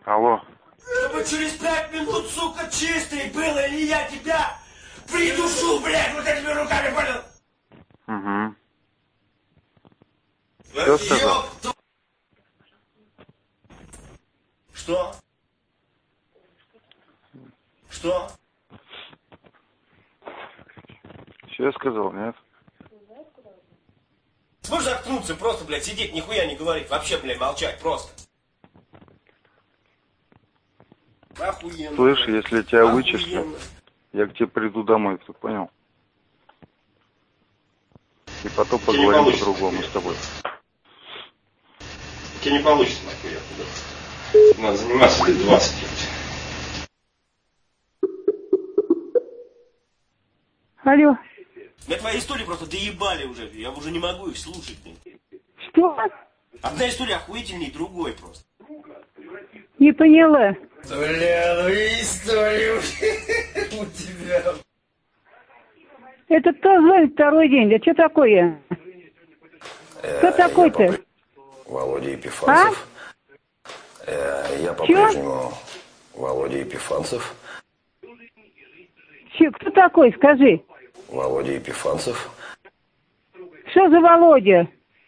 Алло. Чтобы через 5 минут, сука, чистый было, или я тебя придушу, блядь, вот этими руками, понял? Угу. Что сказал? Что? Что? Что я сказал, нет? Сможешь заткнуться, просто, блядь, сидеть, нихуя не говорить, вообще, блядь, молчать, просто. Охуенно. Слышь, если тебя Охуенно. вычислят, я к тебе приду домой, ты понял? И потом поговорим по-другому с тобой. У тебя не получится, нахуя. Надо заниматься лет 20 делать. Алло. Меня твои истории просто доебали уже, я уже не могу их слушать. Что? Одна история охуительнее другой просто. Не поняла. Бля, ну и история у тебя. Это кто звонит второй день? Да что такое? Кто такой-то? Володя Епифанцев. Я по-прежнему Володя Епифанцев. Че, кто такой, скажи? Володя Епифанцев. Что за Володя?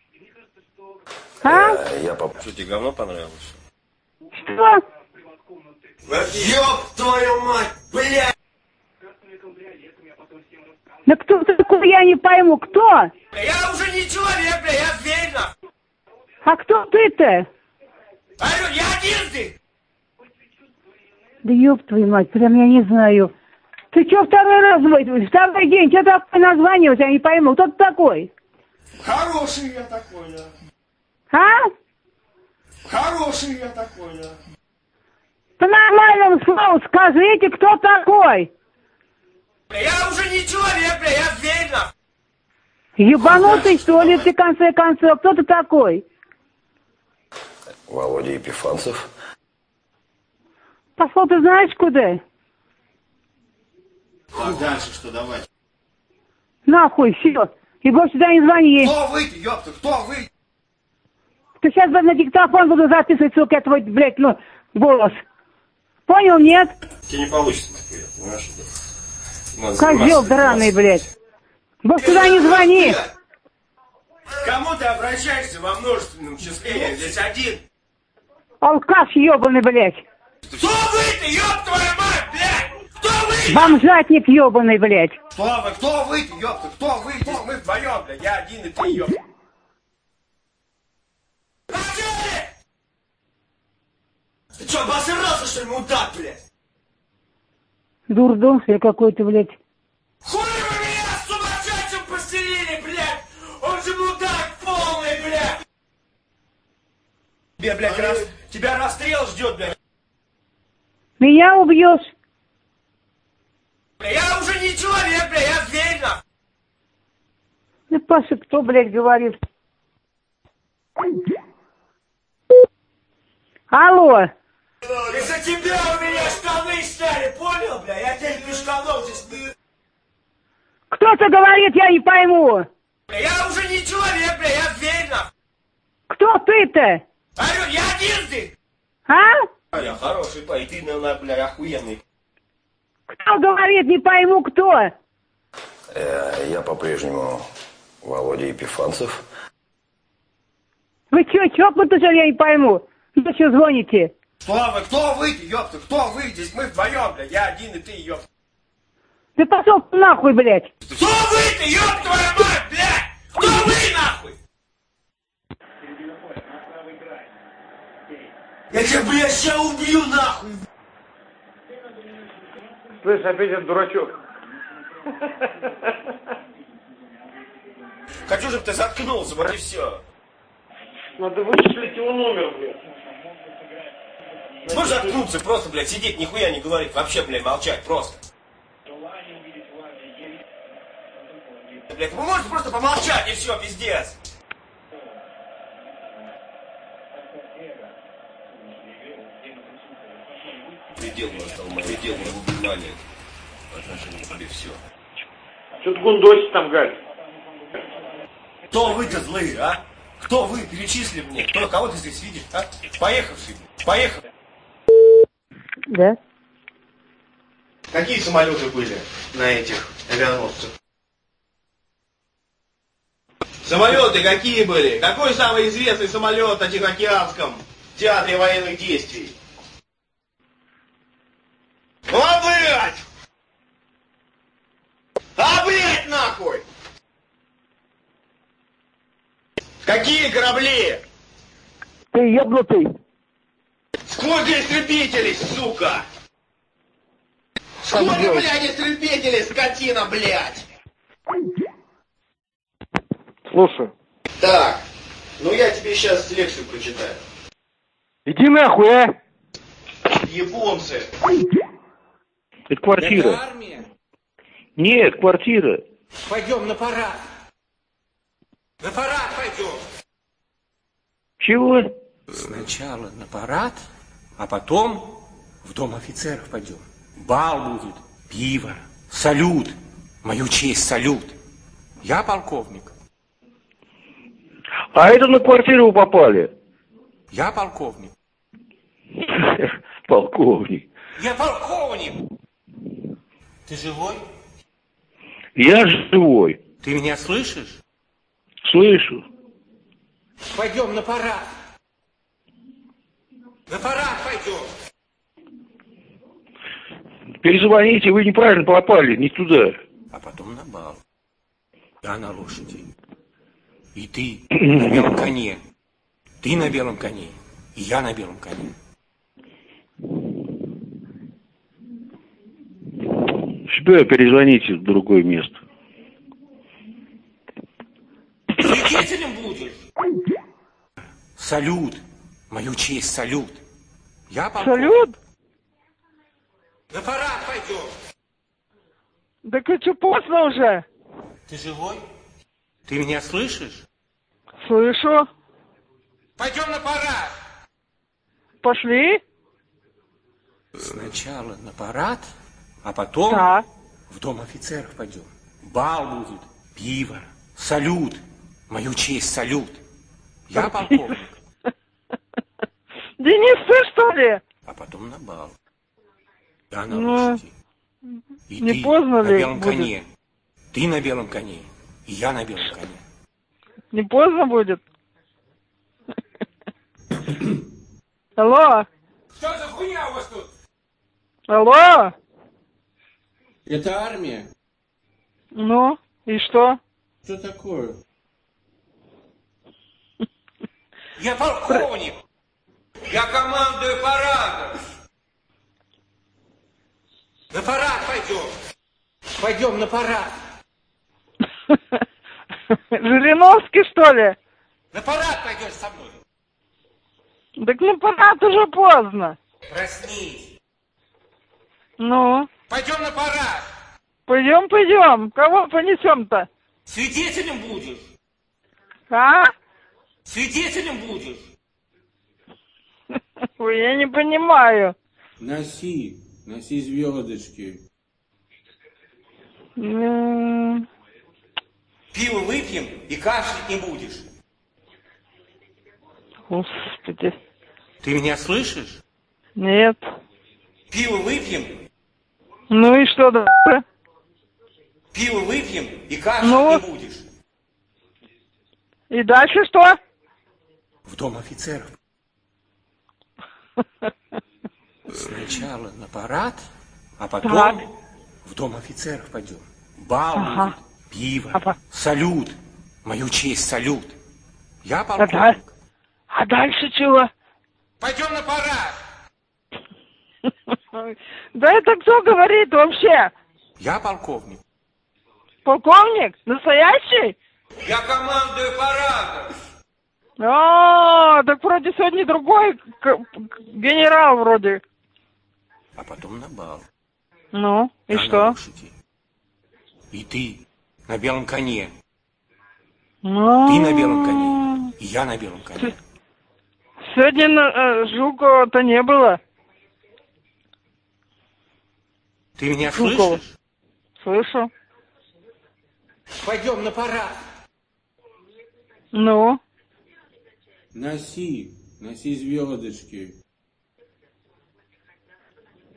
А? Что, тебе говно понравилось? Что? Ёб твою мать, блядь! Да кто такой, я не пойму, кто? Я уже не человек, бля, я зверь, нахуй! А кто ты-то? Алло, я один ты! Да ёб твою мать, прям я не знаю. Ты что второй раз звонишь? Второй день, что такое название, я не пойму. Кто ты такой? Хороший я такой, да. А? Хороший я такой, да. По нормальному слову скажите, кто такой? Бля, я уже не человек, бля, я зверь, нахуй! Ебанутый, что ли, ты, в конце концов? Кто ты такой? Володя Епифанцев. Пошел ты знаешь куда? Так, дальше что, давай? Нахуй, все. И больше сюда не звони. Кто вы, ёпта, кто вы? Ты сейчас на диктофон буду записывать, сука, твой, блядь, ну, голос. Понял, нет? Тебе не получится, нахуя, понимаешь? Козел драный, блядь. Больше сюда не звони. К кому ты обращаешься во множественном числе? Я здесь один. Алкаш ебаный, блядь. Кто вы-то, ёб твою мать, блядь? Кто вы? Бомжатник ебаный, блядь. Кто вы-то, ёпта? Кто вы? Здесь мы вдвоем, блядь. Я один и ты, ёпта. Ты что, обосрался, что ли, мудак, блядь? Дурдом, что ли, какой-то, блядь. Хуй вы меня с сумасшедшим поселили, блядь! Он же мудак полный, блядь! Тебе, блядь, тебя расстрел ждет, блядь! Меня убьешь? Бля, я уже не человек, бля, я зверь, нахуй! Ну, Паша, кто, блядь, говорит? Алло! Из-за тебя у меня штаны сняли, понял, бля? Я теперь без штанов здесь не... Кто-то говорит, я не пойму. Бля, я уже не человек, бля, я зверь, нахуй! Кто ты-то? Алло, я один ты! А? Я хороший парень, ты, бля, охуенный. Кто говорит, не пойму, кто? Я по-прежнему Володя Епифанцев. Вы что, чокнуты, что ли, я не пойму? Ну, что звоните? Кто вы, ёпта, кто вы? Здесь мы вдвоем, бля, я один и ты, ёпта. Ты пошел нахуй, блядь. Кто вы-то, ёб твою мать, блядь? Кто вы, нахуй? Я тебя, блядь, сейчас убью, нахуй. Слышь, опять этот дурачок. Хочу, чтобы ты заткнулся, вот и все. Надо вычислить его номер, блядь. Сможешь заткнуться, просто, блядь, сидеть, нихуя не говорить, вообще, блядь, молчать, просто. Блядь, вы можете просто помолчать, и все, пиздец. Предел настал, предел моего внимания. По отношению к тебе все. Что ты гундосишь там, Галь? Кто вы-то злые, а? Кто вы? Перечисли мне. Кого ты здесь видишь, а? Поехавший, поехал. Да. Какие самолеты были на этих авианосцах? Самолеты какие были? Какой самый известный самолет на Тихоокеанском театре военных действий? А, блядь! А, блядь, нахуй! Какие корабли? Ты ебнутый. Сколько истребителей, сука? Сколько, блядь, истребителей, скотина, блядь? Слушай. Так, ну я тебе сейчас лекцию прочитаю. Иди нахуй, а! Японцы. Это квартира. Это армия. Нет, квартира. Пойдем на парад. На парад пойдем. Чего? Сначала на парад, а потом в дом офицеров пойдем. Бал будет, пиво, салют. Мою честь, салют. Я полковник. А это на квартиру попали. Я полковник. Полковник. Я полковник. Ты живой? Я живой. Ты меня слышишь? Слышу. Пойдем на парад. На парад пойдем. Перезвоните, вы неправильно попали, не туда. А потом на бал. Я на лошади. И ты на белом коне. Ты на белом коне. И я на белом коне. Сюда перезвоните в другое место. Свидетелем будешь? Салют. Мою честь, салют. Я полковник. Салют? На парад пойдем. Так и что, поздно уже? Ты живой? Ты меня слышишь? Слышу. Пойдем на парад. Пошли. Сначала на парад, а потом Да. в дом офицеров пойдем. Бал будет, пиво, салют. Мою честь, салют. Я полковник. Денис, ты что ли? А потом на бал. Я на Ну, лошади. И не ты поздно на ли белом будет? коне. Ты на белом коне. И я на белом коне. Не поздно будет? Алло? Что за хуйня у вас тут? Алло? Это армия? Ну, и что? Что такое? Я полковник. Я командую парадом. На парад пойдем. Пойдем на парад. Жириновский, что ли? На парад пойдешь со мной. Так на парад уже поздно. Проснись. Ну, Пойдем на парад. пойдем. Кого понесем-то? Свидетелем будешь. А? Свидетелем будешь. Ой, я не понимаю. Носи звездочки. М, Пиво выпьем и кашлять не будешь. Господи. Ты меня слышишь? Нет. Пиво выпьем, Ну и что дальше? пиво выпьем и кашлять Ну? не будешь. И дальше что? В дом офицеров. Сначала на парад, а потом Так. в дом офицеров пойдем. Бал Ага. будет, пиво, Ага. салют. Мою честь, салют. Я Ага. полковник. А дальше чего? Пойдем на парад. Да это кто говорит вообще? Я полковник. Полковник? Настоящий? Я командую парадом. А, так вроде сегодня другой генерал вроде. А потом на бал. Ну, и Я на что? лошади. И ты на белом коне. Ну, Ты на белом коне. И я на белом коне. Сегодня Жукова-то не было. Ты меня Жукова. слышишь? Слышу. Пойдем на парад. Ну, Носи звездочки.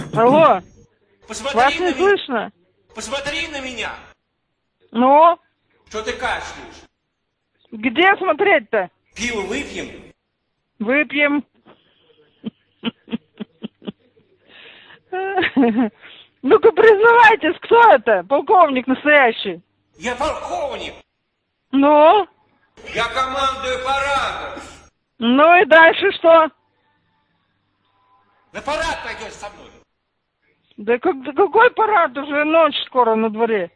Алло, Посмотри вас на не меня. слышно? Посмотри на меня. Ну, Что ты кашляешь? где смотреть-то? Пиво выпьем? Выпьем. Ну-ка, признавайтесь, кто это? Полковник настоящий. Я полковник. Ну? Я командую парадом. Ну и дальше что? На парад пойдешь со мной. Да какой парад? Уже ночь скоро на дворе.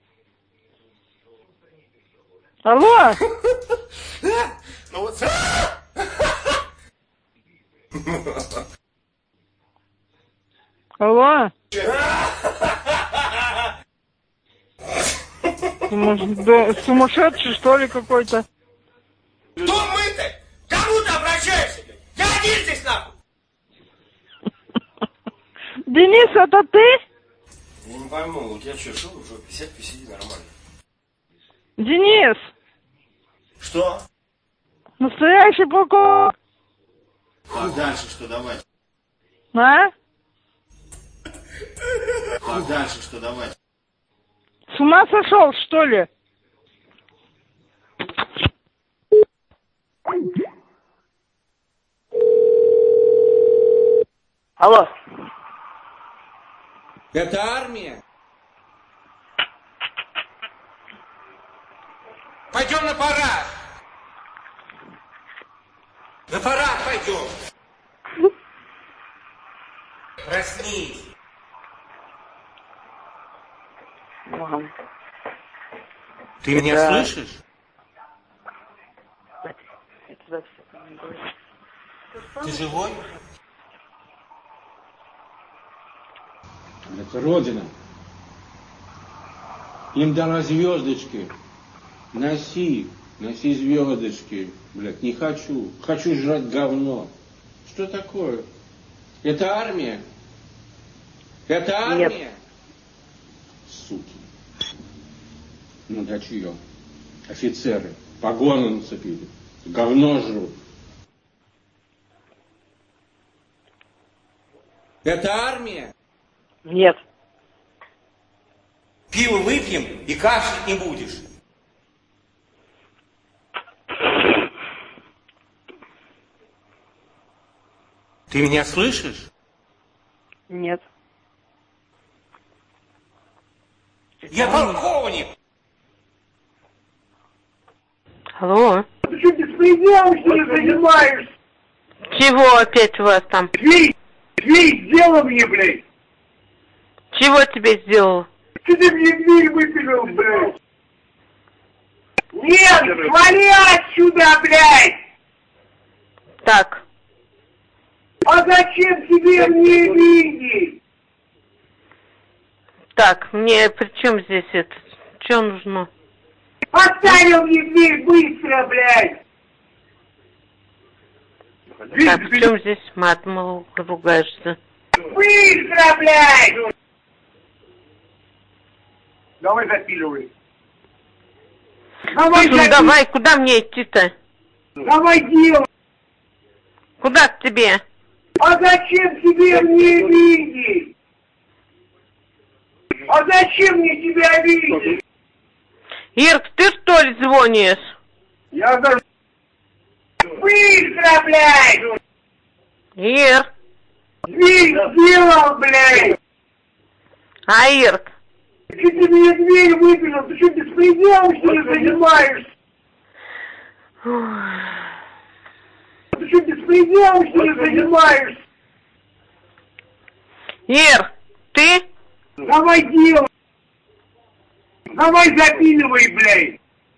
Алло? Ну вот... Алло? Может, да, сумасшедший, что ли, какой-то? Кто мы-то? Кому ты обращаешься? Я один здесь, нахуй! Денис, это ты? Я не пойму, вот я что, шел в жопе? Сядь, посиди нормально. Денис, Что? настоящий полковник. Так, дальше что, давай. А? Так, дальше что, давай. С ума сошел, что ли? Алло. Это армия? Пойдем на парад. На парад пойдем. Проснись. Мам. Ты меня Да. слышишь? Я туда все не говорю. Ты живой? Это Родина. Им дала звездочки. Носи, носи звездочки. Блядь, не хочу. Хочу жрать говно. Что такое? Это армия? Это армия? Нет. Суки. Ну да чье? Офицеры. Погоны нацепили. Говно жрут. Это армия? Нет. Пиво выпьем и кашлять не будешь. Ты меня слышишь? Нет. Я полковник. Алло. Ты что, беспределом, что ли, занимаешься? Чего опять у вас там? Твей, сделал мне, блядь. Чего тебе сделал? Что ты мне дверь выпилил, блядь? Нет, свали отсюда, блядь! Так, А зачем тебе мне деньги? так, мне при чем здесь это? Что нужно? Поставил мне дверь быстро, блядь! Так, при чем здесь мат, мол, ругаешься? Быстро, блядь! Давай запиливай. Давай, Ну давай, куда мне идти-то? Давай делай! Куда к тебе? А зачем тебе мне деньги? А зачем мне тебя видеть? Ирк, ты что ли звонишь? Я даже... Быстро, блядь! Ир, Дверь сделал, блядь! а Ирк? Что ты мне дверь выпилил? Ты что, беспределом, что ли, занимаешься? Ты что, беспределом, что ли, занимаешься? Ир, ты? Давай делай! Давай запиливай, блядь!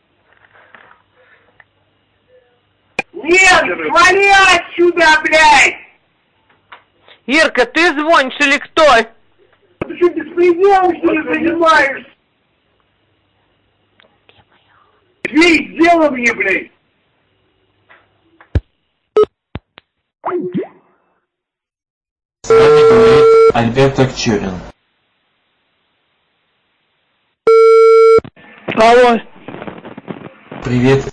Нет, свали отсюда, блядь! Ирка, ты звонишь или кто? Ты что, беспределом, что ли, занимаешься? Дверь сделай мне, блядь! С вами говорит Альберт Акчурин. Алло. Привет.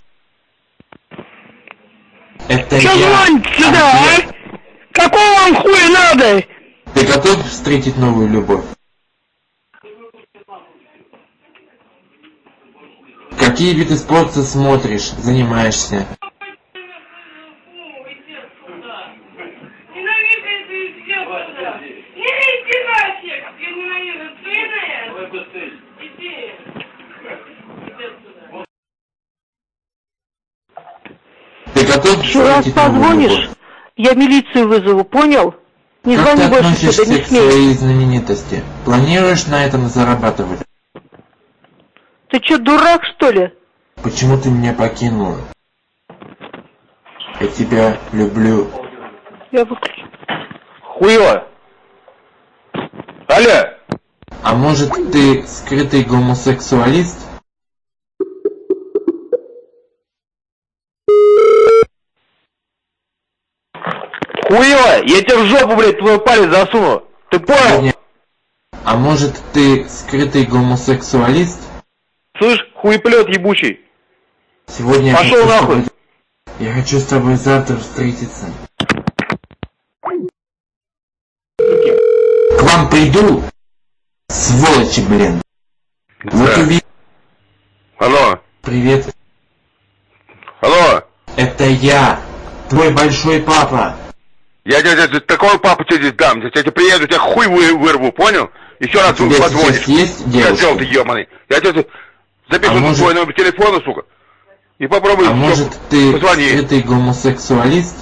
Это Что я. звоните сюда, Альберт. а? Какого вам хуя надо? Ты готов встретить новую любовь? Какие виды спорта смотришь, занимаешься? Ты готов Еще раз встретить новую позвонишь, любовь? я милицию вызову, понял? Не Как ты звони больше относишься сюда, не к смей. своей знаменитости? Планируешь на этом зарабатывать? Ты что, дурак, что ли? Почему ты меня покинула? Я тебя люблю. Я выключу. Хуево. Алло. А может, ты скрытый гомосексуалист? Хуево, я тебе в жопу, блядь, твой палец засуну. Ты понял? А может, ты скрытый гомосексуалист? Слышь, хуеплет ебучий. Сегодня Пошел я хочу нахуй. с тобой... Я хочу с тобой завтра встретиться. К вам приду, сволочи, блин. Вот увидите. Алло. Привет. Алло. Это я, твой большой папа. Я тебе такой папу тебе здесь дам. Я тебе приеду, тебя хуй вырву, понял? Еще раз У тебя позвонишь. сейчас есть девушка? Козел ты ебаный. Я тебе запишу может- твой номер телефона, сука. И попробуй. А может, ты позвони. скрытый гомосексуалист?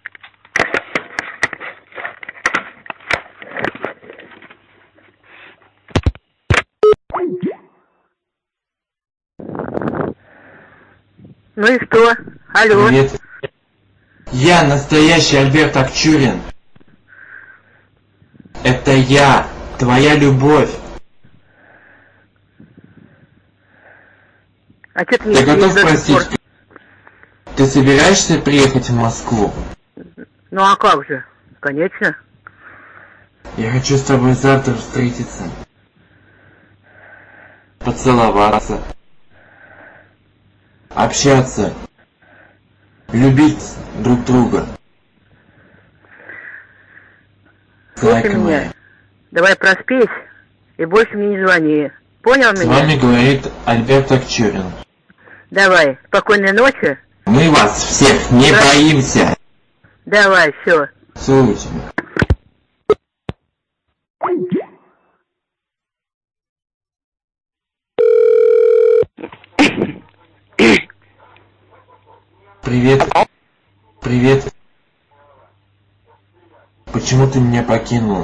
Ну и что? Алло. Привет. Я настоящий Альберт Акчурин. Это я, твоя любовь. А что ты Ты не готов до сих простить? пор? Ты собираешься приехать в Москву? Ну а как же? Конечно. Я хочу с тобой завтра встретиться. Поцеловаться. Общаться. Любить друг друга. Слушай Зайка меня. моя. Давай проспись и больше мне не звони. Понял С меня? вами говорит Альберт Акчурин. Давай. Спокойной ночи. Мы вас всех не боимся. Давай, все. Целую тебя. Привет. Привет. Почему ты меня покинула?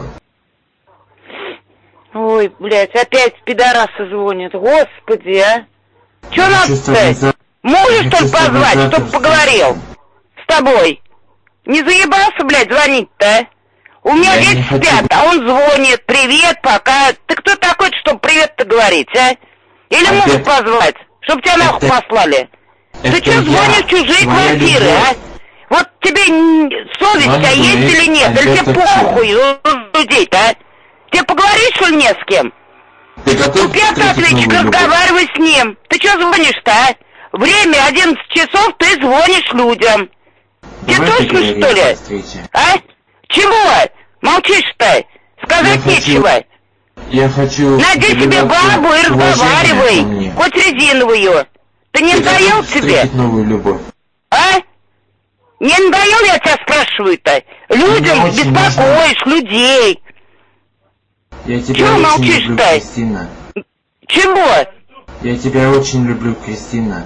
Ой, блядь, опять пидорасы звонят. Господи, а. Че Я надо хочу с тобой сказать? за- Можешь, я что ли, хочу с тобой позвать, завтра чтоб поговорил встретиться. с тобой? Не заебался, блядь, звонить-то, а? У меня Я не дети хочу. спят, а он звонит. Привет, пока. Ты кто такой, чтобы привет-то говорить, а? Или Опять- можешь позвать, чтоб тебя нахуй Это- послали? Ты Это что я, звонишь в чужие твоя квартиры, любовь. а? Вот тебе совесть-то Вами есть говорит или нет? Или Альберт тебе Акчурин. похуй людей-то, а? Тебе поговорить, что ли, не с кем? Ты готов Купи встретить отличник, новую любовь? разговаривай с ним. Ты что звонишь-то, а? Время 11 часов, ты звонишь людям. Тебе Давай точно, поговорим что ли? о встрече. А? Чего? Молчишь-то? Сказать Я хочу- нечего. Я хочу... Найди себе добиваться бабу и уважения ко разговаривай. мне. Хоть резиновую. Ты не Ты надоел готов тебе? встретить новую любовь? А? Не надоел, я тебя спрашиваю-то? Людям Мне очень беспокоишь, людей. Я тебя Чего очень молчишь-то? люблю, Кристина. Чего? Я тебя очень люблю, Кристина.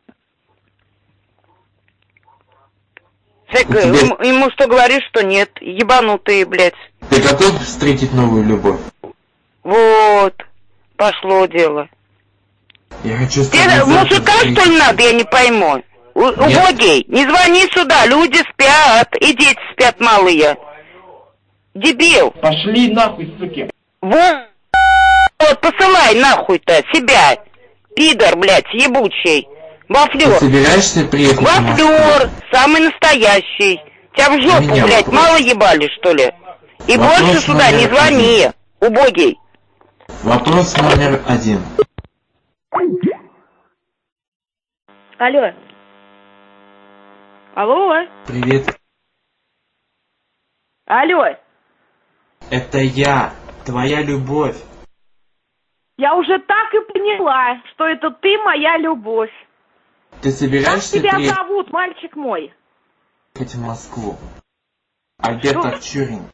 Так, У тебя- ему что говоришь, что нет? Ебанутые, блядь. Ты готов встретить новую любовь? Вот. Пошло дело. Я хочу с Тебе тобой завтра мужика, что ли, встретиться. надо, я не пойму. Убогий, не звони сюда, люди спят, и дети спят малые. Дебил. Пошли нахуй, суки. Вот, посылай нахуй-то себя. Пидор, блядь, ебучий. Ты Вафлер. собираешься приехать в Москву? Вафлер, самый настоящий. Тебя в жопу, меня блядь, вопрос. мало ебали, что ли? И Вопрос больше сюда не номер звони, убогий. Вопрос номер 1. Алло. Алло. Привет. Алло. Это я, твоя любовь. Я уже так и поняла, что это ты моя любовь. Ты Как собираешься тебя приехать зовут, мальчик мой? в Москву? Альберт Что? Акчурин.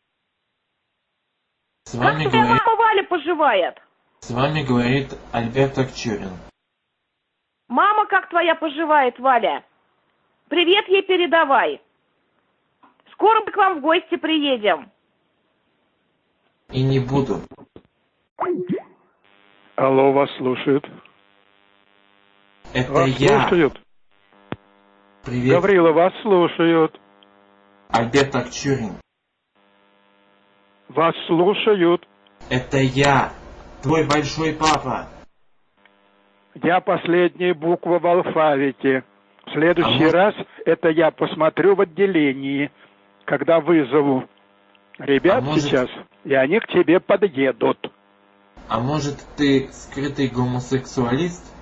С Как вами твоя говорит... мама Валя поживает? С вами говорит Альберт Акчурин. Мама как твоя поживает, Валя? Привет ей передавай. Скоро мы к вам в гости приедем. И не буду. Алло, вас слушают. Это Вас я. слушают. Привет. Гаврила, вас слушают. Альберт Акчурин. Вас слушают. Это я, твой большой папа. Я последняя буква в алфавите. В следующий раз это я посмотрю в отделении, когда вызову ребят сейчас, и они к тебе подъедут. А может, ты скрытый гомосексуалист?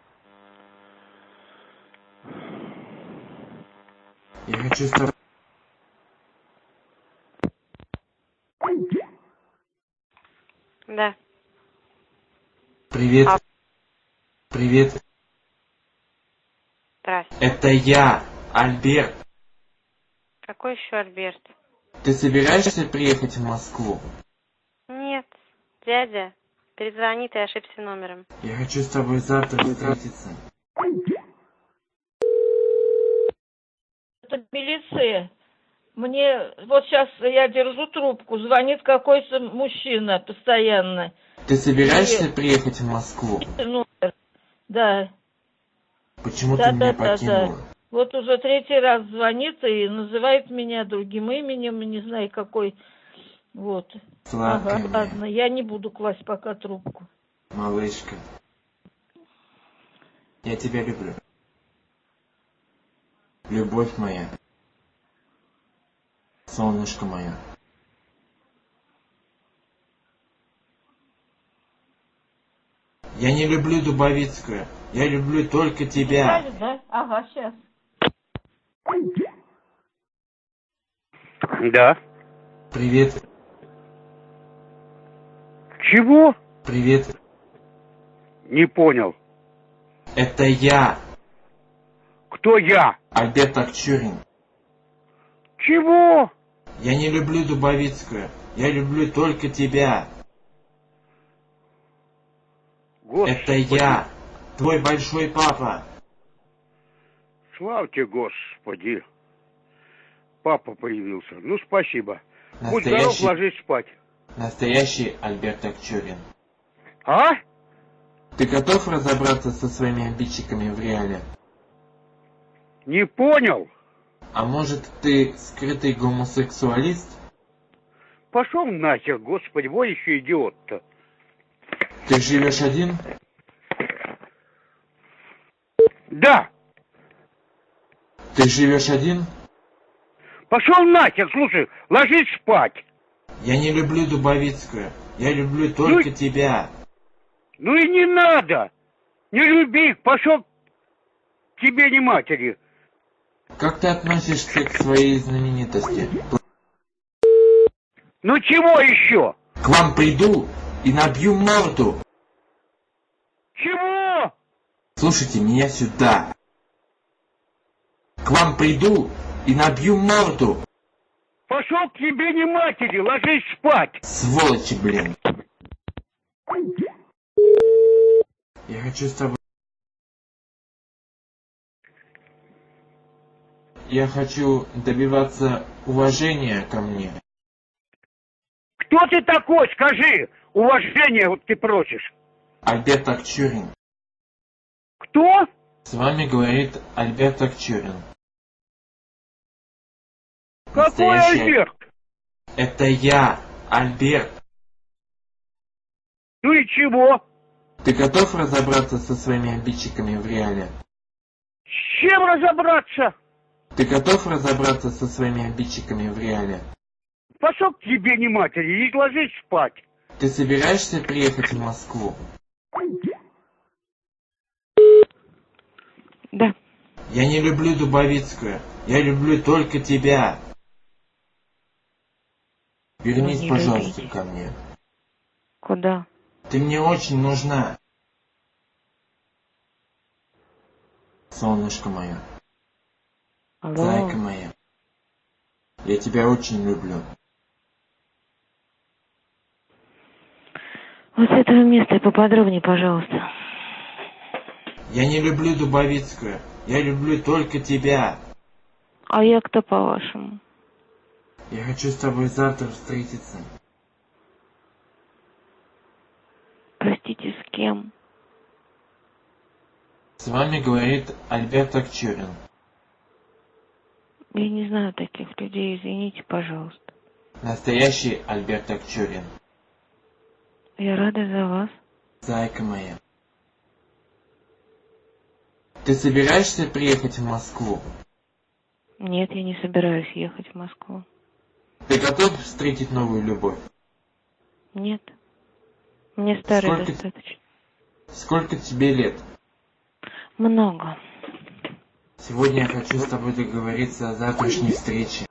Я хочу с тобой... Да. Привет. Привет. Здрасте. Это я, Альберт. Какой еще Альберт? Ты собираешься приехать в Москву? Нет, дядя. Перезвони, ты ошибся номером. Я хочу с тобой завтра встретиться. Это милиция. Мне вот сейчас я держу трубку, звонит какой-то мужчина постоянно. Ты собираешься приехать в Москву? Номер. Да. Почему ты меня покинула? Вот уже третий раз звонит и называет меня другим именем, не знаю какой. Вот. Сладкая ага, ладно, я не буду класть пока трубку. Малышка. Я тебя люблю. Любовь моя. Солнышко мое. Я не люблю Дубовицкую. Я люблю только тебя. Да? Ага, сейчас. Да. Привет. Чего? Привет. Не понял. Это я. Кто я? Альберт Акчурин. Чего? Я не люблю Дубовицкую. Я люблю только тебя. Господи. Это я, твой большой папа. Славьте Господи. Папа появился. Ну, спасибо. Будь Настоящий... здоров, ложись спать. Настоящий Альберт Акчурин. А? Ты готов разобраться со своими обидчиками в реале? Не понял. А может, ты скрытый гомосексуалист? Пошел нахер, Господи, вот еще идиот-то. Ты живешь один? Да. Ты живешь один? Пошел нахер, слушай, ложись спать. Я не люблю Дубовицкую. Я люблю только тебя. Ну и не надо. Не люби их, пошел к тебе не матери. Как ты относишься к своей знаменитости? Ну чего еще? К вам приду и набью морду. Чего? Слушайте меня сюда. К вам приду и набью морду. Пошел к тебе не матери, ложись спать. Сволочи, блин. Я хочу с тобой... Я хочу добиваться уважения ко мне. Кто ты такой, скажи? Уважение вот ты просишь. Альберт Акчурин. Кто? С вами говорит Альберт Акчурин. Какой Альберт? Это я, Альберт. Ну и чего? Ты готов разобраться со своими обидчиками в реале? С чем разобраться? Ты готов разобраться со своими обидчиками в реале? Пошел к тебе не матери и ложись спать. Ты собираешься приехать в Москву? Да. Я не люблю Дубовицкую. Я люблю только тебя. Вернись, пожалуйста, ко мне. Куда? Ты мне очень нужна. Солнышко мое. Алло. Зайка моя. Я тебя очень люблю. Вот с этого места и поподробнее, пожалуйста. Я не люблю Дубовицкую. Я люблю только тебя. А я кто, по-вашему? Я хочу с тобой завтра встретиться. Простите, с кем? С вами говорит Альберт Акчурин. Я не знаю таких людей, извините, пожалуйста. Настоящий Альберт Акчурин. Я рада за вас. Зайка моя. Ты собираешься приехать в Москву? Нет, я не собираюсь ехать в Москву. Ты готов встретить новую любовь? Нет. Мне старый Сколько... достаточно. Сколько тебе лет? Много. Сегодня я хочу с тобой договориться о завтрашней встрече.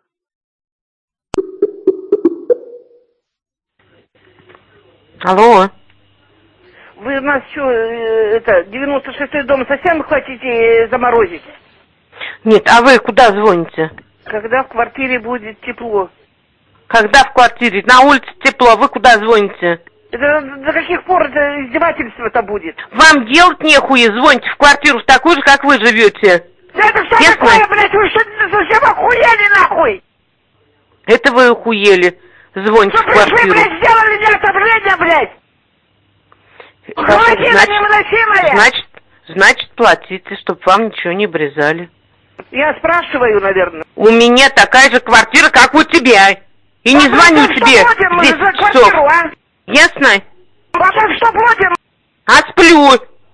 Алло. Вы у нас что, 96-й дом совсем хотите заморозить? Нет, а вы куда звоните? Когда в квартире будет тепло. Когда в квартире? На улице тепло, вы куда звоните? Это до каких пор это издевательство-то будет? Вам делать нехуя, звоните в квартиру в такую же, как вы живете. Да это что Ясно? такое, блядь, вы что совсем охуели нахуй? Это вы охуели, звоните Что в квартиру. пришли, блядь, сделали мне отопление, блядь? Холодина невыносимая. Значит, платите, чтобы вам ничего не обрезали. Я спрашиваю, наверное. У меня такая же квартира, как у тебя. И не звони тебе в 10 часов. А? Ясно? Потом что платим? А сплю.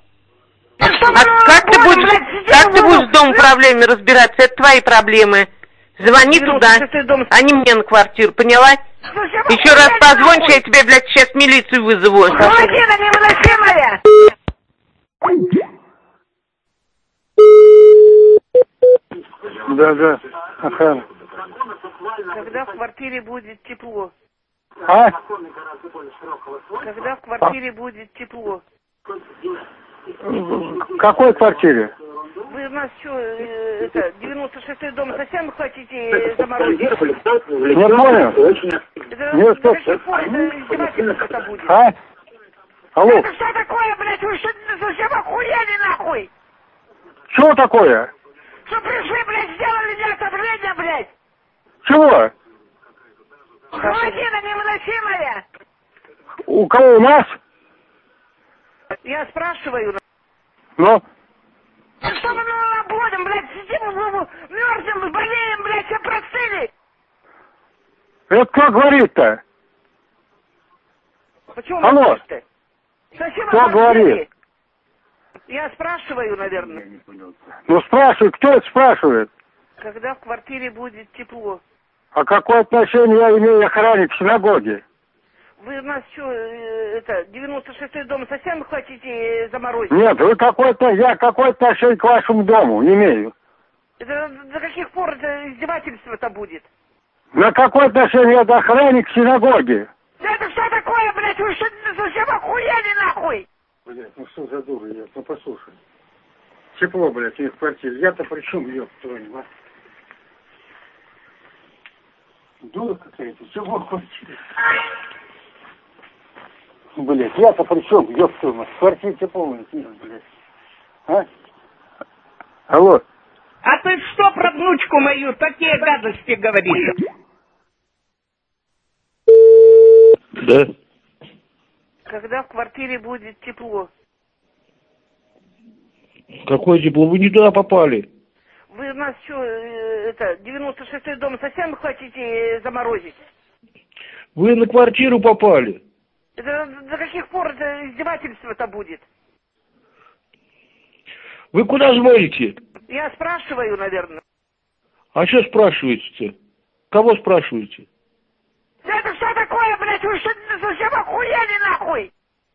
Как ты будешь с домом управлением разбираться? Это твои проблемы. Звони туда, а не мне на квартиру, поняла? Еще раз позвонишь, я тебе, блядь, сейчас милицию вызову. Холодина невыносимая. Да, охрана. Когда в квартире будет тепло? А? Когда в квартире будет тепло? В какой квартире? Вы у нас что, 96-й дом совсем хотите заморозить? Не понял. Это до каких пор это издевательство-то будет? А? Алло. Это что такое, блядь, вы что совсем охуели нахуй? Что такое? Что пришли, блядь, сделали мне отопление, блядь? Чего? Холодина невыносимая. У кого, у нас? Я спрашиваю. Ну? Что мы будем, блядь, сидим, мерзнем, болеем, блядь, все простыли. Это кто говорит-то? Почему алло. вы совсем Кто говорит? Я спрашиваю, наверное. Ну спрашивай, кто это спрашивает? Когда в квартире будет тепло? А какое отношение я имею охранник в синагоге? Вы у нас что, 96-й дом совсем хотите заморозить? Нет, вы я какое отношение к вашему дому имею? Это до каких пор это издевательство-то будет? На какое отношение я охранник в синагоге? Да это что такое, блядь, вы что совсем охуели нахуй? Блядь, ну что за дура, я, ну послушай. Тепло, блядь, у них в квартире. Я-то при чем, ёб твою, а? Дура какая-то, чего в квартире? Блядь, я-то при чем, ёб твою мать? В квартире тепло, блядь. А? Алло. А ты что про внучку мою такие гадости говоришь? Да. Когда в квартире будет тепло? Какое тепло? Вы не туда попали. Вы у нас что, 96-й дом совсем хотите заморозить? Вы на квартиру попали. Это до каких пор это издевательство-то будет? Вы куда звоните? Я спрашиваю, наверное. А что спрашиваете-то? Кого спрашиваете? Да это что такое, блядь, вы что совсем охуели нахуй?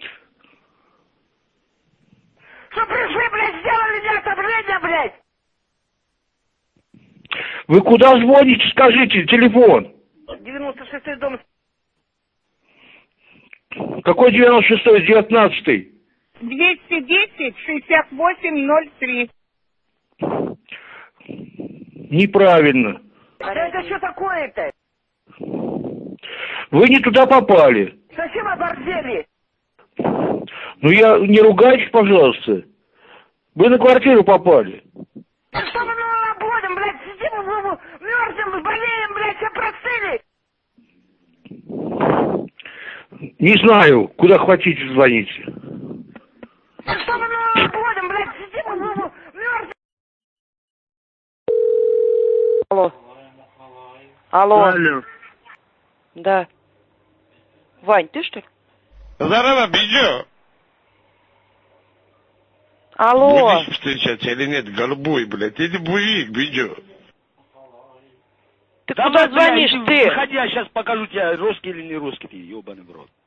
Что пришли, блядь, сделали мне отопление, блядь? Вы куда звоните, скажите, телефон? 96-й дом. Какой 96-й, 19-й? 210-68-03. Неправильно. Это что такое-то? Вы не туда попали. Совсем оборзели? Ну я не ругайтесь, пожалуйста. Вы на квартиру попали. Что мы будем, блядь, сидим, мерзнем, болеем, блядь, все простыли. Не знаю, куда хотите, звоните. Что мы будем, блядь, сидим, мерзнем. Алло. Алло. Алло. Да. Вань, ты что ли? Здорово, Бидё. Алло. Будешь встречаться или нет, голубой, блядь? Иди буик, Бидё. Ты куда звонишь, ты? Выходи, я сейчас покажу тебе, русский или не русский, ты ебаный в рот.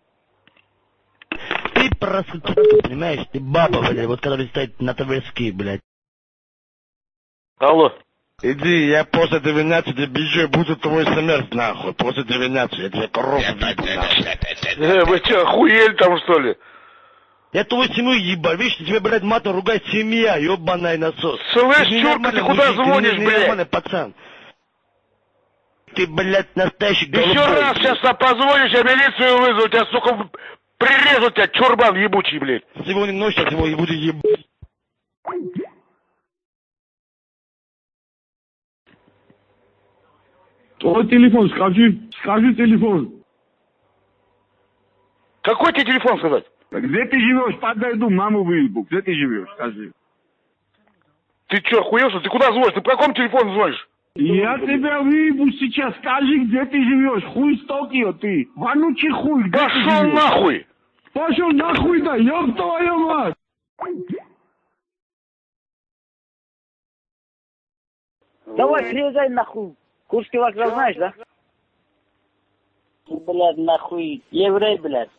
Ты проститутка, понимаешь? Ты баба, блядь, вот который стоит на ТВСке, блядь. Алло. Иди, я после 12 Бидё буду твой смерть, нахуй. После 12, я тебе корову вибу, нахуй. Вы что, охуели там, что ли? Я твою семью ебал, видишь, тебе, блядь, матом ругает семья, ебаный насос. Слышь, чурка, ты куда звонишь, блядь? Пацан. Ты, блядь, настоящий голубой. Еще раз сейчас позвонишь, я милицию вызову, тебя, сука, прирежу тебя, чурбан ебучий, блядь. Сегодня ночью я его буду ебать. Твой телефон, скажи телефон. Какой тебе телефон сказать? Где ты живешь? Подойду, маму выебу. Где ты живешь? Скажи. Ты что, охуел? Ты куда звонишь? Ты по какому телефону звонишь? Я тебя выебу сейчас. Скажи, где ты живешь? Хуй с Токио ты. Вонючий хуй. Где Пошел нахуй! Пошел нахуй, да, ёб твою мать! Давай, приезжай нахуй. Курский вокзал знаешь, да? Блядь, нахуй. Еврей, блядь.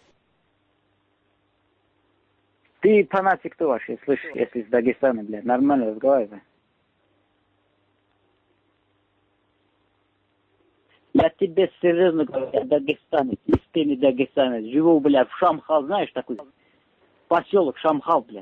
Ты фанатик кто вообще, слышь, если из Дагестана, блядь, нормально разговаривай. Я тебе серьезно говорю, я дагестанец, истинный дагестанец. Живу, блядь, в Шамхал, знаешь, такой поселок Шамхал, блядь.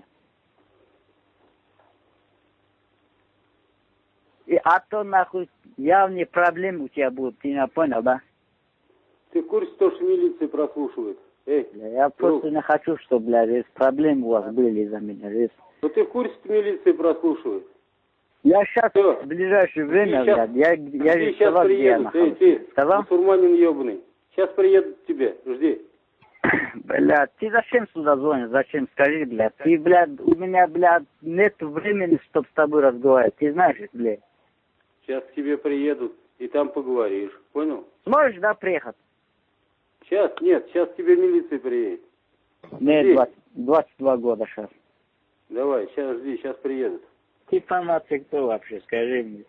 А то, нахуй, явные проблемы у тебя будут, ты меня понял, да? Ты в курсе, что милиция прослушивает? Эй, бля, я просто не хочу, чтобы, блядь, проблемы у вас были из-за меня. Ну ты в курсе, что милиция прослушивает? Я сейчас, в ближайшее время, блядь, я же сказал, где я нахожусь. Ты, сказал? мусульманин ебаный. Сейчас приедут к тебе, жди. Блядь, ты зачем сюда звонишь? Зачем? Скажи, блядь. Ты, блядь, у меня, блядь, нет времени, чтобы с тобой разговаривать. Ты знаешь, блядь. Сейчас к тебе приедут, и там поговоришь. Понял? Сможешь, да, приехать? Сейчас, нет, сейчас к тебе милиция приедет. Нет, 22 года сейчас. Давай, сейчас жди, сейчас приедут. Ты фанатик кто вообще, скажи мне.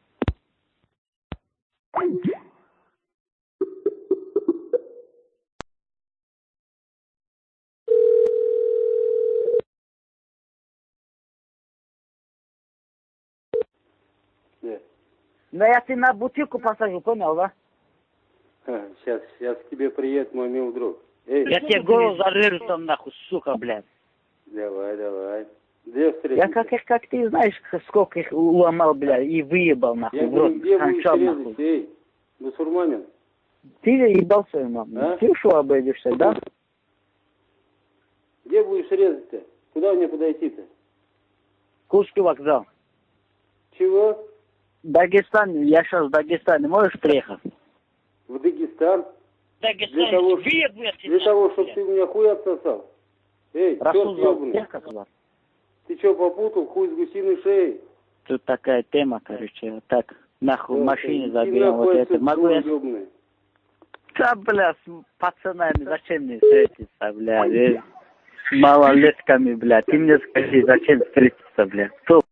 Да. Ну я тебя на бутылку посажу, понял, да? Сейчас к тебе приедет мой милый друг. Эй, я тебе голову зарежу там нахуй, сука, блядь. Давай. Где встретимся? Я как ты знаешь, сколько их уломал, блядь, и выебал нахуй, в рот, кончал нахуй. Эй, бусурманин. Ты ебал свою маму, а? Ты что обойдешься, да? Где будешь резать-то? Куда мне подойти-то? Курский вокзал. Чего? Дагестан, я сейчас в Дагестане, можешь приехать? В Дагестан? Дагестан, для того, чтобы ты меня хуй отсосал. Эй, черт ебаный. Ты что, попутал? Хуй с гусиной шеей? Тут такая тема, короче, вот так, нахуй в машине заберем вот это. Могу я... Да, бля, с пацанами зачем мне встретиться, бля, с малолетками, бля. Ты мне скажи, зачем встретиться, бля. Кто?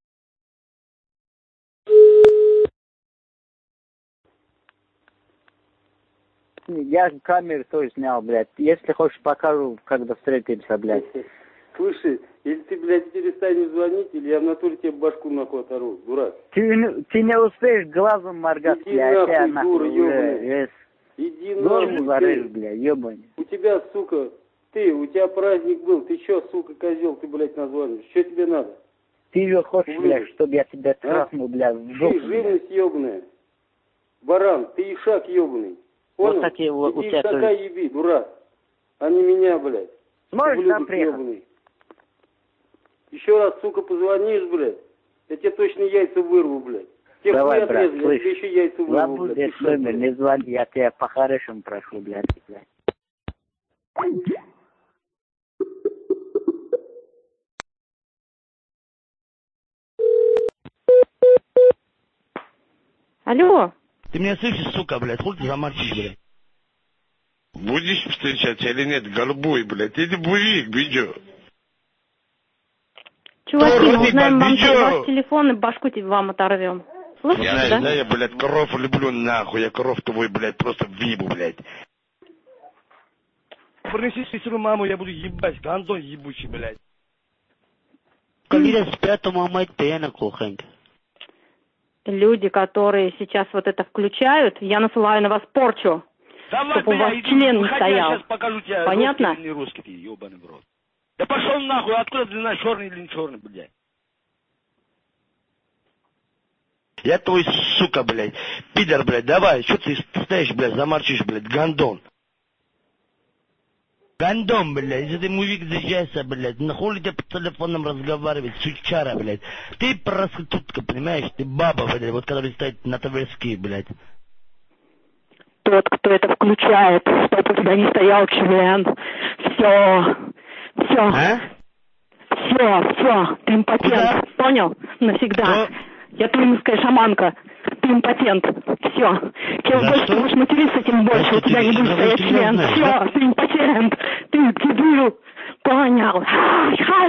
Я камеру тоже снял, блядь. Если хочешь, покажу, когда встретимся, блядь. Слушай, если ты, блядь, перестанешь звонить, или я в натуре тебе башку нахуй оторву, дурак. Ты не успеешь глазом моргать, иди блядь. Нахуй, дура, ёбаный. Иди нахуй. Зарежь, бля, ёбаный. У тебя тебя, сука, у тебя праздник был, ты чё, сука, козел, ты, блядь, названиваешь? Что тебе надо? Ты ее хочешь, блядь, чтобы я тебя трахнул, блядь, в жопу? Ты живность ёбаная. Баран, ты ишак ёбаный. Понял? Вот такие вот у Иди тебя ишака тоже. еби, дурак. А не меня, блядь. Сможешь нам приехать? Ёбаный. Еще раз, сука, позвонишь, блядь, я тебе точно яйца вырву, блядь. Тебе Давай, хуй брат, отрезали, я тебе еще яйца вырву, забудь блядь. этот номер, не звони, я тебя по-хорошему прошу, блядь. Алло. Ты меня слышишь, сука, блядь? Хуй ты замолчишь, блядь? Будешь встречаться или нет, голубой, блядь? Иди буик, видео. Чуваки, мы узнаем ваш телефон и башку вам оторвем. Слышите, да? Я, блядь, коров люблю нахуй. Я коров твой, блядь, просто вибу, блядь. Принеси свою маму, я буду ебать. Гандон ебучий, блядь. Когда спят, мама, я на кухоньке. Люди, которые сейчас вот это включают, я насылаю на вас порчу. Давай, чтобы у вас член не стоял. Я сейчас покажу тебе. Понятно? Русский, не русский, ты ебаный в рот. Да пошел нахуй, откуда ты знаешь, черный или не черный, блядь? Я твой, сука, блядь, пидор, блядь, давай, что ты стоишь, блядь, заморчишь, блядь, гандон. Гандон, блядь, если ты мужик заезжайся, блядь, нахуй тебя по телефонам разговаривать, сучара, блядь. Ты проститутка, понимаешь, ты баба, блядь, вот который стоит на ТВСК, блядь. Тот, кто это включает, чтобы у тебя не стоял член. Все. А? Все, ты импотент, куда? понял? Навсегда. Что? Я тульмская шаманка, ты импотент. Все. Чем больше ты будешь материться, тем больше у тебя не будет стоять член. Все, ты импотент. Ты дебил. Понял. Хай.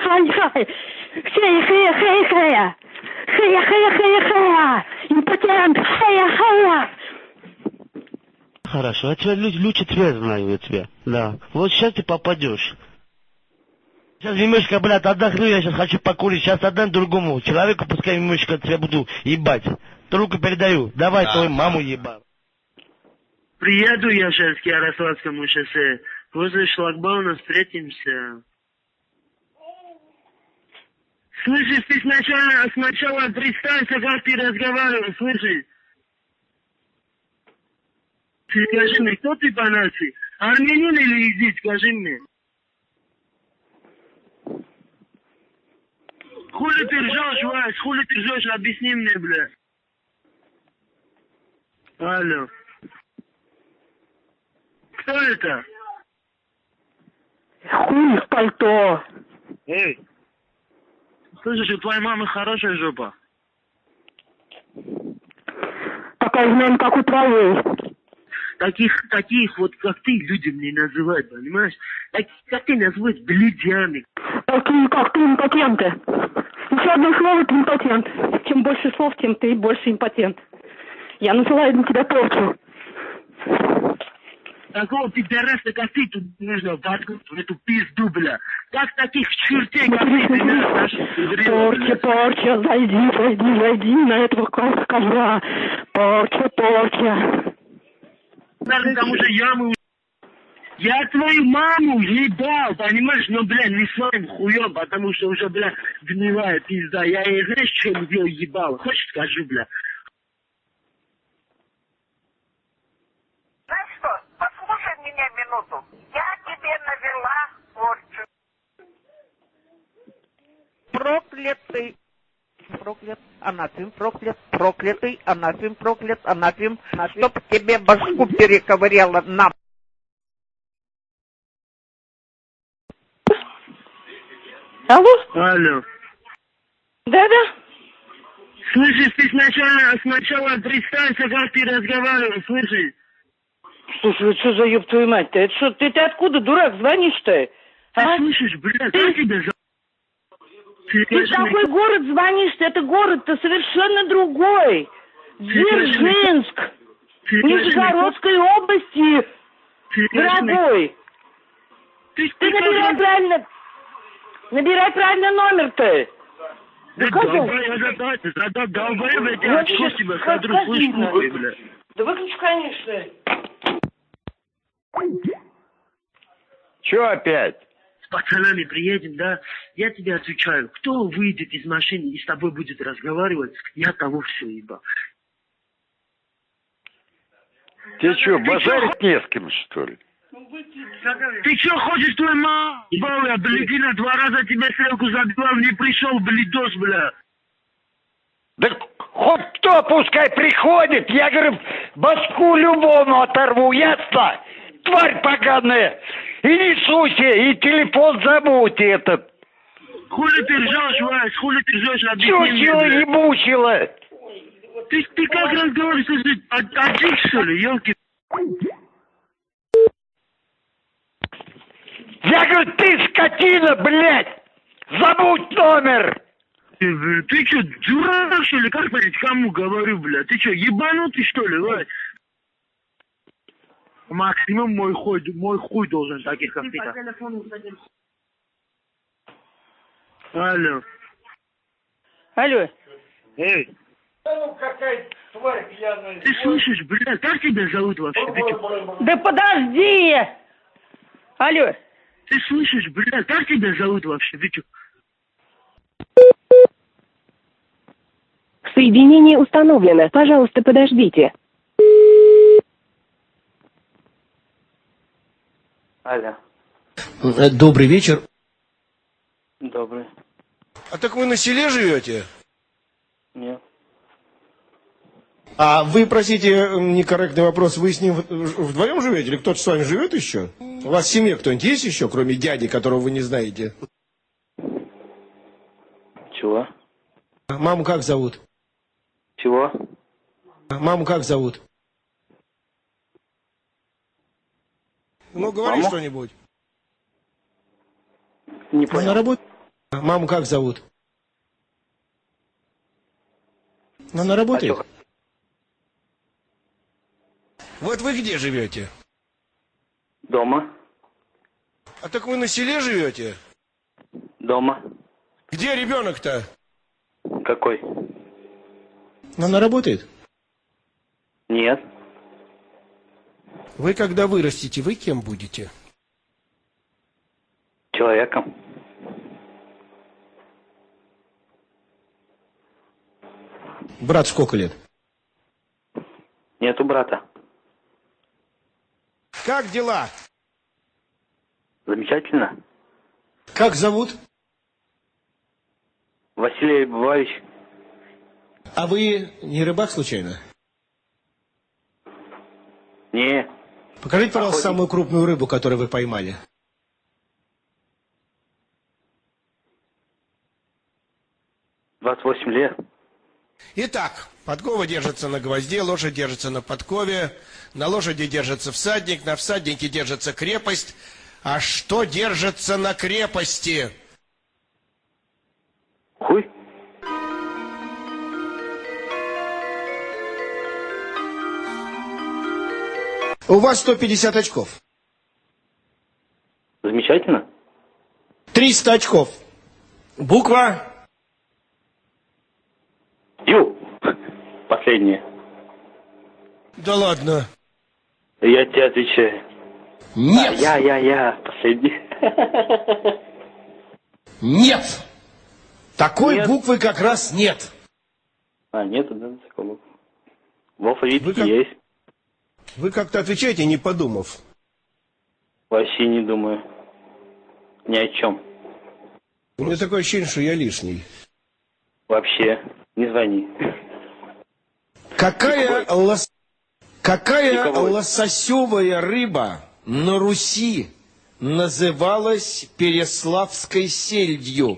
Хея. Импотент. Хея. Хорошо, я тебя лучше тебя знаю, я тебя. Да. Вот сейчас ты попадешь. Сейчас немножко, блядь, отдохну, я сейчас хочу покурить. Сейчас отдам другому человеку, пускай немножко тебя буду ебать. Трубку передаю. Давай твою маму ебать. Приеду я сейчас к Ярославскому шоссе. Возле шлагбаума встретимся. Слышишь, ты сначала представься, как ты разговариваешь, слышишь? Скажи мне, кто ты по нации? Армянин или иди, скажи мне. Хули ты ржешь, Вась? Хули ты ржешь? Объясни мне, бля. Алло. Кто это? Хуй в пальто. Эй. Слышишь, у твоей мамы хорошая жопа. Такая знаем, как у твоей. Таких вот, как ты, людям не называют, понимаешь? Таких, как ты, называют блядями. Такие, как ты, импотенты. Еще одно слово, ты импотент. Чем больше слов, тем ты больше импотент. Я насылаю на тебя порчу. Такого пидораса, как ты, тут нужно воткнуть в эту пизду, бля. Как таких чертей, как ты, Порча, зайди на этого ковра. Порча. Даже там уже ямы. Я твою маму ебал, понимаешь? Но, бля, не своим хуем, потому что уже, бля, гнилая пизда. Я ей, знаешь, чем ее ебал? Хочешь, скажу, бля? Знаешь что, послушай меня минуту. Я тебе навела порчу. Проклятый. Проклят, анафем, проклятый, анафем, чтоб тебе башку перековыряло на. Алло. Да. Слышишь, ты сначала представься, как ты разговариваешь, слышишь? Слушай, что за ёб твою мать-то? Это что, ты откуда, дурак, звонишь-то? А? Слышишь, блядь, как тебя зовут? Ты в какой город звонишь-то? Это город-то совершенно другой. Дзержинск. Нижегородской области. Дорогой. Ты набирай правильно номер-то. Да долбоёб, я отчет тебя содру, слышь, нахуй, бля. Да выключи, конечно. Че опять? С пацанами приедем, да? Я тебе отвечаю, кто выйдет из машины и с тобой будет разговаривать, я того все ебал. Тебе что, базарить не с кем, что ли? Ты что хочешь, твой мама? Ебал, блядь, на 2 раза тебе стрелку забивал, не пришел, блядос, бля. Да хоть кто пускай приходит, я, говорю, башку любому оторву, ясно? Тварь поганая. И не суйся, и телефон забудь этот. Хули ты ржешь, Вась, хули ты ржешь, чучело ебучело. Ты как разговариваешь, один, что ли, елки? Я говорю, ты скотина, блядь! Забудь номер! Ты что, дурак, что ли? Как понять, кому говорю, блядь? Ты что, ебанутый, что ли, Вась? Максимум мой хуй должен таких, как ты. Алло. Алло. Эй. Ты слышишь, блядь, как тебя зовут вообще? Да подожди! Алло. Ты слышишь, блядь, как тебя зовут вообще, Витю? Соединение установлено. Пожалуйста, подождите. Алло. Добрый вечер. Добрый. А так вы на селе живете? Нет. А вы, простите, некорректный вопрос, вы с ним вдвоем живете или кто-то с вами живет еще? У вас в семье кто-нибудь есть еще, кроме дяди, которого вы не знаете? Чего? Маму как зовут? Чего? Маму как зовут? Ну, говори что-нибудь. Не понял. Она работает? Маму как зовут? Она работает? Вот вы где живете? Дома. А так вы на селе живете? Дома. Где ребенок-то? Какой? Она работает? Нет. Вы когда вырастете, вы кем будете? Человеком. Брат сколько лет? Нету брата. Как дела? Замечательно. Как зовут? Василий Бабаевич. А вы не рыбак случайно? Не. Покажите, пожалуйста, самую крупную рыбу, которую вы поймали. «28 лет. Итак, подкова держится на гвозде, лошадь держится на подкове, на лошади держится всадник, на всаднике держится крепость. А что держится на крепости? Хуй. У вас 150 очков. Замечательно. 300 очков. Буква? Ю. Последнее. Да ладно. Я тебе отвечаю. Нет. Я. Последний. Нет. Такой буквы как раз нет. А, нету, да, такой буквы. В алфавите есть. Вы как-то отвечаете, не подумав. Вообще не думаю. Ни о чем. У меня такое ощущение, что я лишний. Вообще. Не звони. Какая лососевая рыба на Руси называлась Переславской сельдью?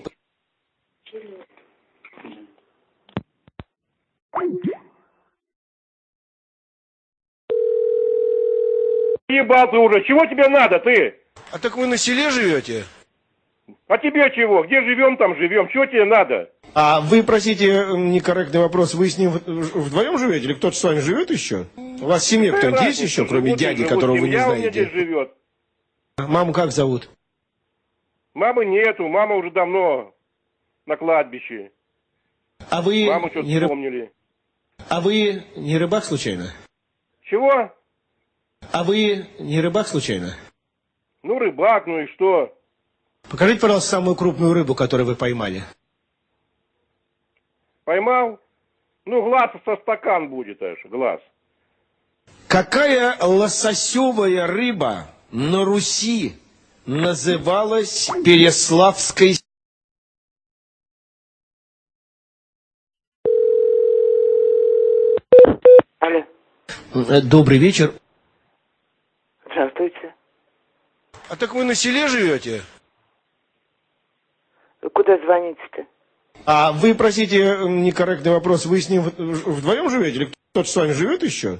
Ебаться уже, чего тебе надо, ты? А так вы на селе живете? А тебе чего? Где живем, там живем. Чего тебе надо? А вы, простите, некорректный вопрос, вы с ним вдвоем живете или кто-то с вами живет еще? У вас в семье кто-нибудь есть еще, кроме дяди, которого вы не знаете? Семья у меня здесь живет. Маму как зовут? Мамы нету, мама уже давно на кладбище. А вы маму что-то не вспомнили. А вы не рыбак случайно? Чего? А вы не рыбак случайно? Ну, рыбак, ну и что? Покажите, пожалуйста, самую крупную рыбу, которую вы поймали. Поймал? Ну, глаз со стакан будет аж, глаз. Какая лососевая рыба на Руси называлась Переславской? Алло. Добрый вечер. Здравствуйте. А так вы на селе живете? Вы куда звоните-то? А вы, простите, некорректный вопрос, вы с ним вдвоем живете? Или кто-то с вами живет еще?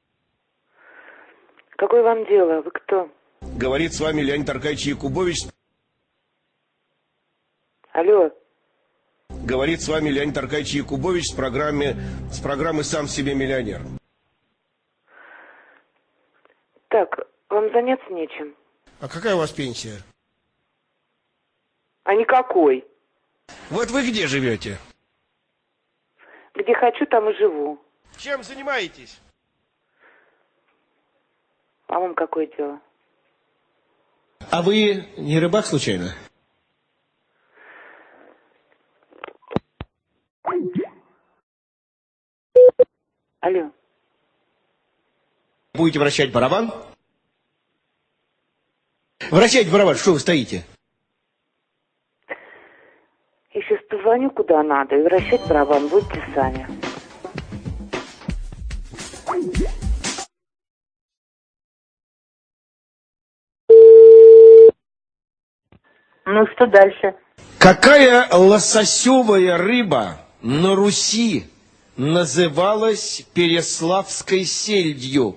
Какое вам дело? Вы кто? Говорит с вами Леонид Аркадьевич Якубович. Алло. Говорит с вами Леонид Аркадьевич Якубович с программы «Сам себе миллионер». Так, вам заняться нечем. А какая у вас пенсия? А никакой. Вот вы где живете? Где хочу, там и живу. Чем занимаетесь? А вам какое дело? А вы не рыбак случайно? Алло. Будете вращать барабан? Вращайте барабан, что вы стоите? Я сейчас позвоню куда надо, и вращать барабан будете сами. Ну, что дальше? Какая лососевая рыба на Руси называлась Переславской сельдью?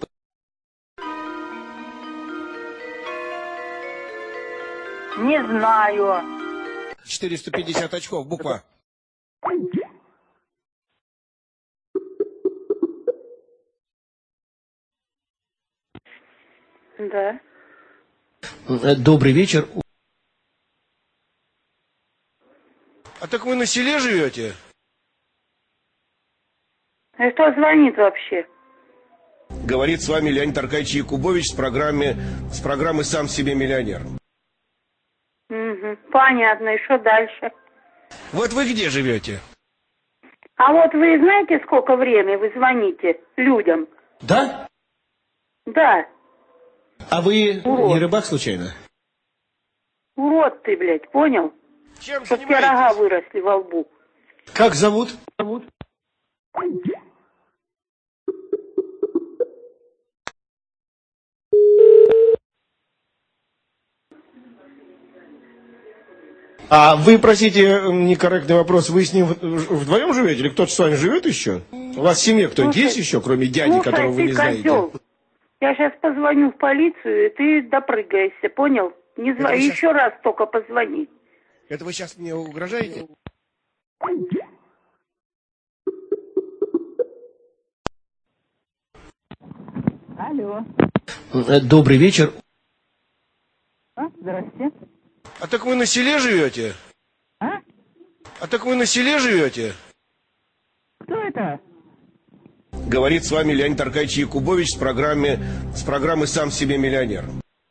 Не знаю. 450 очков, буква. Да. Добрый вечер. А так вы на селе живете? А кто звонит вообще? Говорит с вами Леонид Аркадьевич Якубович с программы «Сам себе миллионер». Угу, понятно. И что дальше? Вот вы где живете? А вот вы знаете, сколько времени вы звоните людям? Да? Да. А вы Урод. не рыбак случайно? Урод ты, блядь, понял? Чем чтоб тебе рога выросли во лбу. Как зовут? А вы, простите, некорректный вопрос, вы с ним вдвоем живете? Или кто-то с вами живет еще? У вас в семье кто-нибудь есть еще, кроме дяди, которого вы не знаете? Козел. Я сейчас позвоню в полицию, и ты допрыгаешься, понял? Не звони, еще раз только позвони. Это вы сейчас мне угрожаете? Алло. Добрый вечер. Здрасте. А так вы на селе живете? А? А так вы на селе живете? Кто это? Говорит с вами Леонид Аркадьевич Якубович с программы «Сам себе миллионер».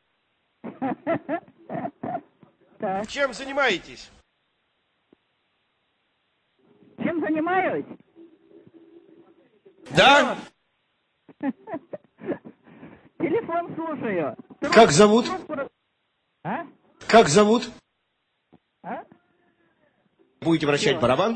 Так. Чем занимаетесь? Чем занимаюсь? Да? Телефон слушаю. Как зовут? А? Как зовут? А? Будете вращать барабан?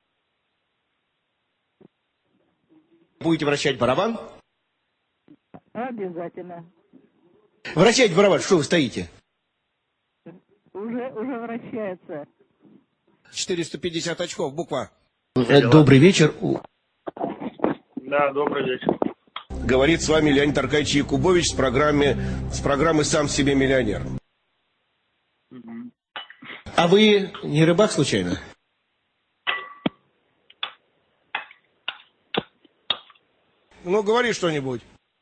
Будете вращать барабан? Обязательно. Вращайте барабан, что вы стоите? Уже вращается. 450 очков, буква. Добрый вечер. Да, добрый вечер. Говорит с вами Леонид Аркадьевич Якубович с программы «Сам себе миллионер». А вы не рыбак случайно? Ну, говори что-нибудь.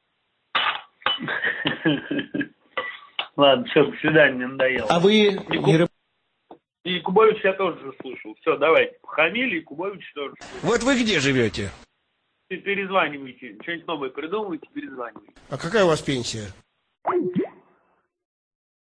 Ладно, все, до свидания, мне надоело. А вы не рыбак? И Якубович я тоже слушал. Все, давайте. Хамили, Якубович тоже слушал. Вот вы где живете? Перезванивайте. Что-нибудь новое придумывайте, перезванивайте. А какая у вас пенсия?